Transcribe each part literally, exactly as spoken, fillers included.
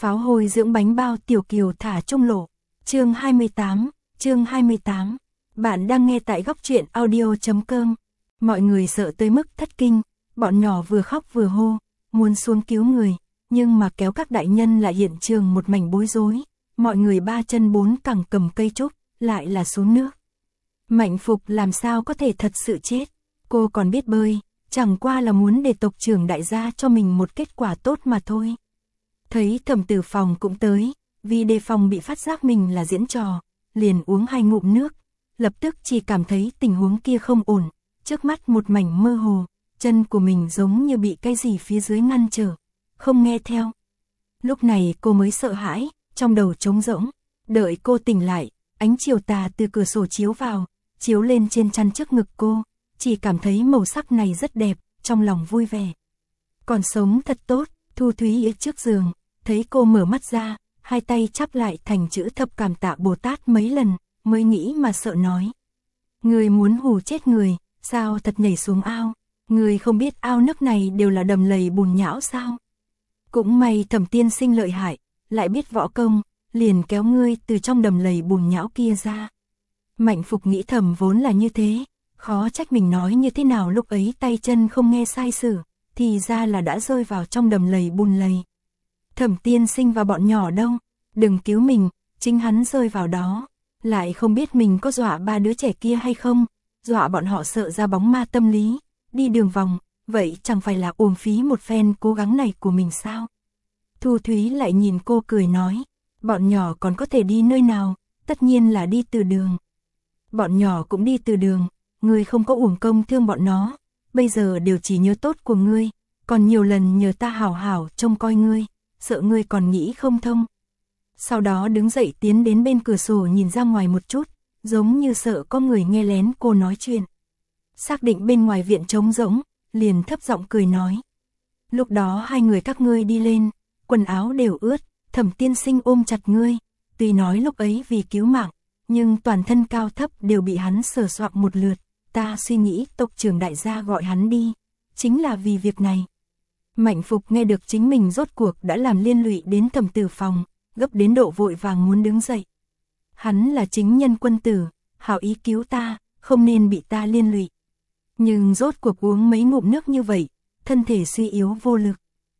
Pháo hôi dưỡng bánh bao Tiểu Kiều thả trung lộ. Chương hai mươi tám, chương hai mươi tám. Bạn đang nghe tại góc truyện audio chấm com. Mọi người sợ tới mức thất kinh, bọn nhỏ vừa khóc vừa hô, muốn xuống cứu người, nhưng mà kéo các đại nhân lại hiện trường một mảnh bối rối, mọi người ba chân bốn cẳng cầm cây trúc, lại là xuống nước. Mạnh Phục làm sao có thể thật sự chết, cô còn biết bơi, chẳng qua là muốn để tộc trưởng đại gia cho mình một kết quả tốt mà thôi. Thấy Thẩm Tử Phòng cũng tới, vì đề phòng bị phát giác mình là diễn trò, liền uống hai ngụm nước, lập tức chỉ cảm thấy tình huống kia không ổn, trước mắt một mảnh mơ hồ, chân của mình giống như bị cái gì phía dưới ngăn trở, không nghe theo. Lúc này cô mới sợ hãi, trong đầu trống rỗng, đợi cô tỉnh lại, ánh chiều tà từ cửa sổ chiếu vào, chiếu lên trên chăn trước ngực cô, chỉ cảm thấy màu sắc này rất đẹp, trong lòng vui vẻ. Còn sống thật tốt, Thu Thúy ở trước giường, thấy cô mở mắt ra, hai tay chắp lại thành chữ thập cảm tạ Bồ Tát mấy lần, mới nghĩ mà sợ nói. Người muốn hù chết người, sao thật nhảy xuống ao, người không biết ao nước này đều là đầm lầy bùn nhão sao. Cũng may Thẩm tiên sinh lợi hại, lại biết võ công, liền kéo ngươi từ trong đầm lầy bùn nhão kia ra. Mạnh Phục nghĩ thầm vốn là như thế, khó trách mình nói như thế nào lúc ấy tay chân không nghe sai sử, thì ra là đã rơi vào trong đầm lầy bùn lầy. Thẩm tiên sinh và bọn nhỏ đâu, đừng cứu mình, chính hắn rơi vào đó, lại không biết mình có dọa ba đứa trẻ kia hay không, dọa bọn họ sợ ra bóng ma tâm lý, đi đường vòng, vậy chẳng phải là uổng phí một phen cố gắng này của mình sao. Thu Thúy lại nhìn cô cười nói, bọn nhỏ còn có thể đi nơi nào, tất nhiên là đi từ đường. Bọn nhỏ cũng đi từ đường, ngươi không có uổng công thương bọn nó, bây giờ đều chỉ nhớ tốt của ngươi, còn nhiều lần nhờ ta hảo hảo trông coi ngươi, sợ ngươi còn nghĩ không thông. Sau đó đứng dậy tiến đến bên cửa sổ nhìn ra ngoài một chút, giống như sợ có người nghe lén cô nói chuyện. Xác định bên ngoài viện trống rỗng, liền thấp giọng cười nói. Lúc đó hai người các ngươi đi lên, quần áo đều ướt, Thẩm tiên sinh ôm chặt ngươi, tuy nói lúc ấy vì cứu mạng, nhưng toàn thân cao thấp đều bị hắn sờ soạng một lượt, ta suy nghĩ tộc trưởng đại gia gọi hắn đi, chính là vì việc này. Mạnh Phục nghe được chính mình rốt cuộc đã làm liên lụy đến Thẩm Tử Phòng, gấp đến độ vội vàng muốn đứng dậy. Hắn là chính nhân quân tử, hảo ý cứu ta, không nên bị ta liên lụy. Nhưng rốt cuộc uống mấy ngụm nước như vậy, thân thể suy yếu vô lực.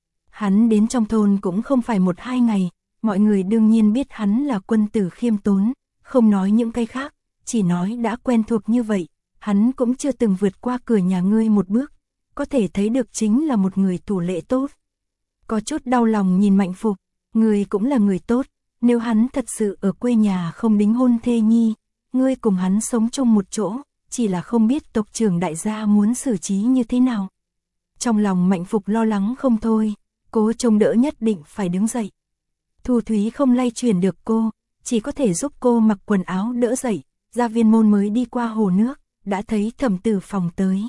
Hắn đến trong thôn cũng không phải một hai ngày, mọi người đương nhiên biết hắn là quân tử khiêm tốn, không nói những cái khác, chỉ nói đã quen thuộc như vậy, hắn cũng chưa từng vượt qua cửa nhà ngươi một bước, có thể thấy được chính là một người thủ lễ tốt. Có chút đau lòng nhìn Mạnh Phục, ngươi cũng là người tốt, nếu hắn thật sự ở quê nhà không đính hôn thê nhi, ngươi cùng hắn sống chung một chỗ, chỉ là không biết tộc trưởng đại gia muốn xử trí như thế nào. Trong lòng Mạnh Phục lo lắng không thôi, cố trông đỡ nhất định phải đứng dậy. Thu Thúy không lay chuyển được cô, chỉ có thể giúp cô mặc quần áo đỡ dậy, ra viên môn mới đi qua hồ nước, đã thấy Thẩm Tử Phòng tới.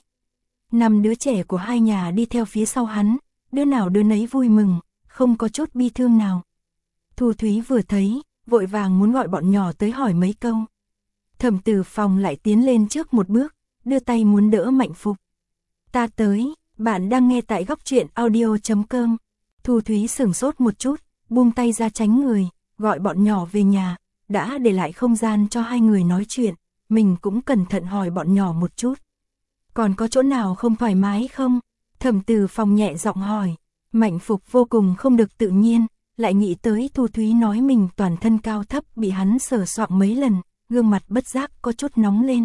Năm đứa trẻ của hai nhà đi theo phía sau hắn, đứa nào đứa nấy vui mừng, không có chút bi thương nào. Thu Thúy vừa thấy, vội vàng muốn gọi bọn nhỏ tới hỏi mấy câu. Thẩm Tử Phòng lại tiến lên trước một bước, đưa tay muốn đỡ Mạnh Phục. Ta tới, bạn đang nghe tại góc truyện audio chấm com. Thu Thúy sửng sốt một chút, buông tay ra tránh người, gọi bọn nhỏ về nhà, đã để lại không gian cho hai người nói chuyện, mình cũng cẩn thận hỏi bọn nhỏ một chút. Còn có chỗ nào không thoải mái không? Thẩm Tử Phòng nhẹ giọng hỏi. Mạnh Phục vô cùng không được tự nhiên, lại nghĩ tới Thu Thúy nói mình toàn thân cao thấp bị hắn sờ soạng mấy lần, gương mặt bất giác có chút nóng lên.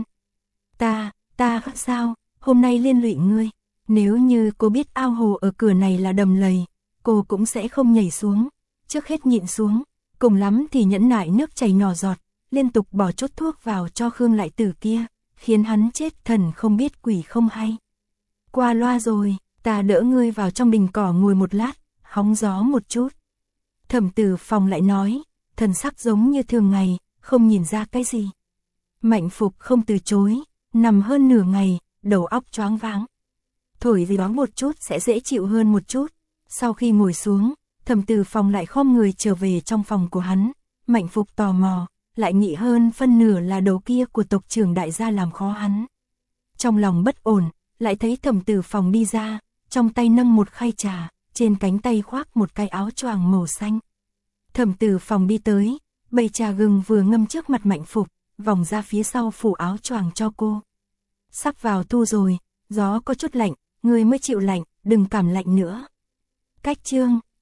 Ta, ta sao, hôm nay liên lụy ngươi, nếu như cô biết ao hồ ở cửa này là đầm lầy, cô cũng sẽ không nhảy xuống, trước hết nhịn xuống, cùng lắm thì nhẫn nại nước chảy nhỏ giọt, liên tục bỏ chút thuốc vào cho Khương Lại Tử kia, khiến hắn chết thần không biết quỷ không hay. Qua loa rồi, ta đỡ ngươi vào trong đình cỏ ngồi một lát, hóng gió một chút. Thẩm Tử Phòng lại nói, thần sắc giống như thường ngày, không nhìn ra cái gì. Mạnh Phục không từ chối, nằm hơn nửa ngày, đầu óc choáng váng. Thổi gì đó một chút sẽ dễ chịu hơn một chút. Sau khi ngồi xuống, Thẩm Tử Phòng lại khom người trở về trong phòng của hắn. Mạnh Phục tò mò, lại nghĩ hơn phân nửa là đầu kia của tộc trưởng đại gia làm khó hắn. Trong lòng bất ổn, lại thấy Thẩm Tử Phòng đi ra, trong tay nâng một khay trà, trên cánh tay khoác một cái áo choàng màu xanh. Thẩm Tử Phòng đi tới, bầy trà gừng vừa ngâm trước mặt Mạnh Phục, vòng ra phía sau phủ áo choàng cho cô. Sắp vào thu rồi, gió có chút lạnh, người mới chịu lạnh, đừng cảm lạnh nữa. Cách chương